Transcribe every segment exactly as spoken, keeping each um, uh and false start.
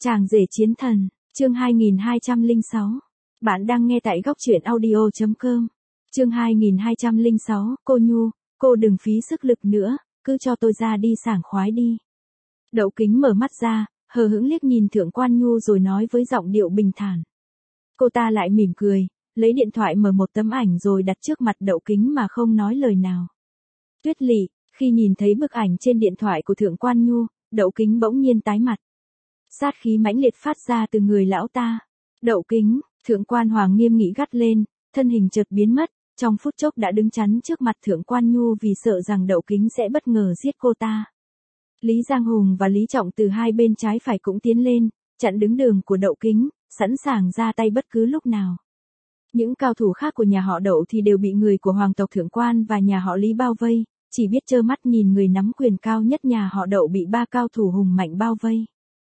Chàng rể chiến thần, chương hai nghìn hai trăm lẻ sáu. Bạn đang nghe tại góc truyện audio chấm com. Chương hai nghìn hai trăm lẻ sáu, cô Nhu, cô đừng phí sức lực nữa, cứ cho tôi ra đi sảng khoái đi. Đậu Kính mở mắt ra, hờ hững liếc nhìn Thượng Quan Nhu rồi nói với giọng điệu bình thản. Cô ta lại mỉm cười, lấy điện thoại mở một tấm ảnh rồi đặt trước mặt Đậu Kính mà không nói lời nào. Tuyết Lị, khi nhìn thấy bức ảnh trên điện thoại của Thượng Quan Nhu, Đậu Kính bỗng nhiên tái mặt. Sát khí mãnh liệt phát ra từ người lão ta. Đậu Kính, Thượng Quan Hoàng nghiêm nghị gắt lên, thân hình chợt biến mất, trong phút chốc đã đứng chắn trước mặt Thượng Quan Nhu vì sợ rằng Đậu Kính sẽ bất ngờ giết cô ta. Lý Giang Hùng và Lý Trọng từ hai bên trái phải cũng tiến lên, chặn đứng đường của Đậu Kính, sẵn sàng ra tay bất cứ lúc nào. Những cao thủ khác của nhà họ Đậu thì đều bị người của hoàng tộc Thượng Quan và nhà họ Lý bao vây, chỉ biết trơ mắt nhìn người nắm quyền cao nhất nhà họ Đậu bị ba cao thủ hùng mạnh bao vây.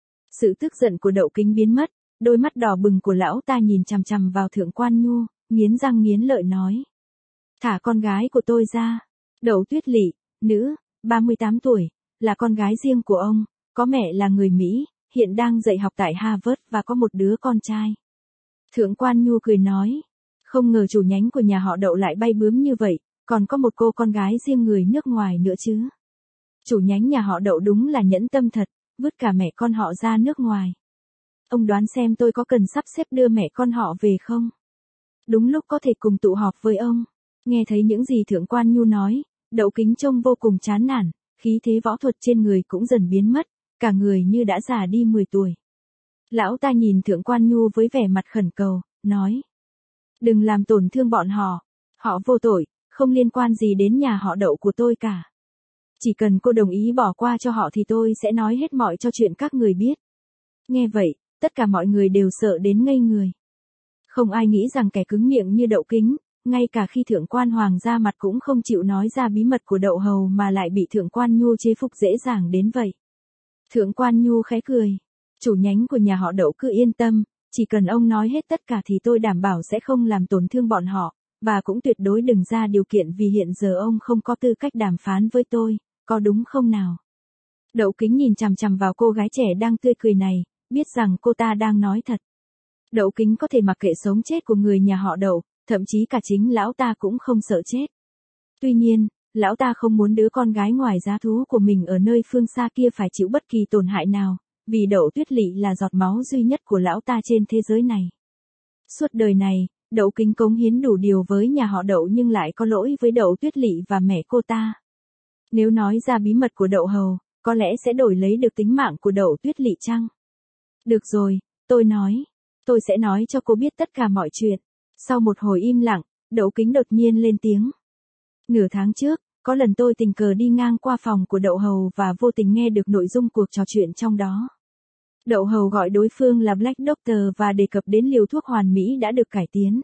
Sự tức giận của Đậu Kính biến mất, đôi mắt đỏ bừng của lão ta nhìn chằm chằm vào Thượng Quan Nhu, nghiến răng nghiến lợi nói. Thả con gái của tôi ra. Đậu Tuyết Lị, nữ, ba mươi tám tuổi, là con gái riêng của ông, có mẹ là người Mỹ, hiện đang dạy học tại Harvard và có một đứa con trai. Thượng Quan Nhu cười nói. Không ngờ chủ nhánh của nhà họ Đậu lại bay bướm như vậy, còn có một cô con gái riêng người nước ngoài nữa chứ. Chủ nhánh nhà họ Đậu đúng là nhẫn tâm thật, vứt cả mẹ con họ ra nước ngoài. Ông đoán xem tôi có cần sắp xếp đưa mẹ con họ về không? Đúng lúc có thể cùng tụ họp với ông. Nghe thấy những gì Thượng Quan Nhu nói, Đậu Kính trông vô cùng chán nản, khí thế võ thuật trên người cũng dần biến mất, cả người như đã già đi mười tuổi. Lão ta nhìn Thượng Quan Nhu với vẻ mặt khẩn cầu, nói. Đừng làm tổn thương bọn họ, họ vô tội, không liên quan gì đến nhà họ Đậu của tôi cả. Chỉ cần cô đồng ý bỏ qua cho họ thì tôi sẽ nói hết mọi cho chuyện các người biết. Nghe vậy, tất cả mọi người đều sợ đến ngây người. Không ai nghĩ rằng kẻ cứng miệng như Đậu Kính, ngay cả khi Thượng Quan Hoàng ra mặt cũng không chịu nói ra bí mật của Đậu Hầu mà lại bị Thượng Quan Nhu chế phục dễ dàng đến vậy. Thượng Quan Nhu khẽ cười. Chủ nhánh của nhà họ Đậu cứ yên tâm, chỉ cần ông nói hết tất cả thì tôi đảm bảo sẽ không làm tổn thương bọn họ, và cũng tuyệt đối đừng ra điều kiện vì hiện giờ ông không có tư cách đàm phán với tôi, có đúng không nào? Đậu Kính nhìn chằm chằm vào cô gái trẻ đang tươi cười này, biết rằng cô ta đang nói thật. Đậu Kính có thể mặc kệ sống chết của người nhà họ Đậu, thậm chí cả chính lão ta cũng không sợ chết. Tuy nhiên, lão ta không muốn đứa con gái ngoài giá thú của mình ở nơi phương xa kia phải chịu bất kỳ tổn hại nào, vì Đậu Tuyết Lị là giọt máu duy nhất của lão ta trên thế giới này. Suốt đời này, Đậu Kính cống hiến đủ điều với nhà họ Đậu nhưng lại có lỗi với Đậu Tuyết Lị và mẹ cô ta. Nếu nói ra bí mật của Đậu Hầu, có lẽ sẽ đổi lấy được tính mạng của Đậu Tuyết Lị chăng? Được rồi, tôi nói. Tôi sẽ nói cho cô biết tất cả mọi chuyện. Sau một hồi im lặng, Đậu Kính đột nhiên lên tiếng. Nửa tháng trước, có lần tôi tình cờ đi ngang qua phòng của Đậu Hầu và vô tình nghe được nội dung cuộc trò chuyện trong đó. Đậu Hầu gọi đối phương là Black Doctor và đề cập đến liều thuốc hoàn mỹ đã được cải tiến.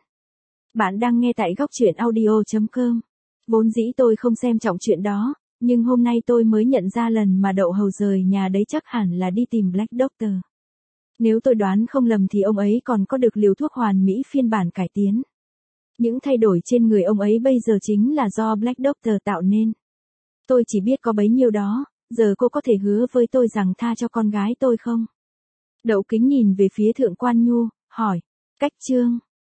Bạn đang nghe tại góc truyện audio chấm com. Vốn dĩ tôi không xem trọng chuyện đó, nhưng hôm nay tôi mới nhận ra lần mà Đậu Hầu rời nhà đấy chắc hẳn là đi tìm Black Doctor. Nếu tôi đoán không lầm thì ông ấy còn có được liều thuốc hoàn mỹ phiên bản cải tiến. Những thay đổi trên người ông ấy bây giờ chính là do Black Doctor tạo nên. Tôi chỉ biết có bấy nhiêu đó, giờ cô có thể hứa với tôi rằng tha cho con gái tôi không? Đậu Kính nhìn về phía Thượng Quan Nhu, hỏi. Cách chương.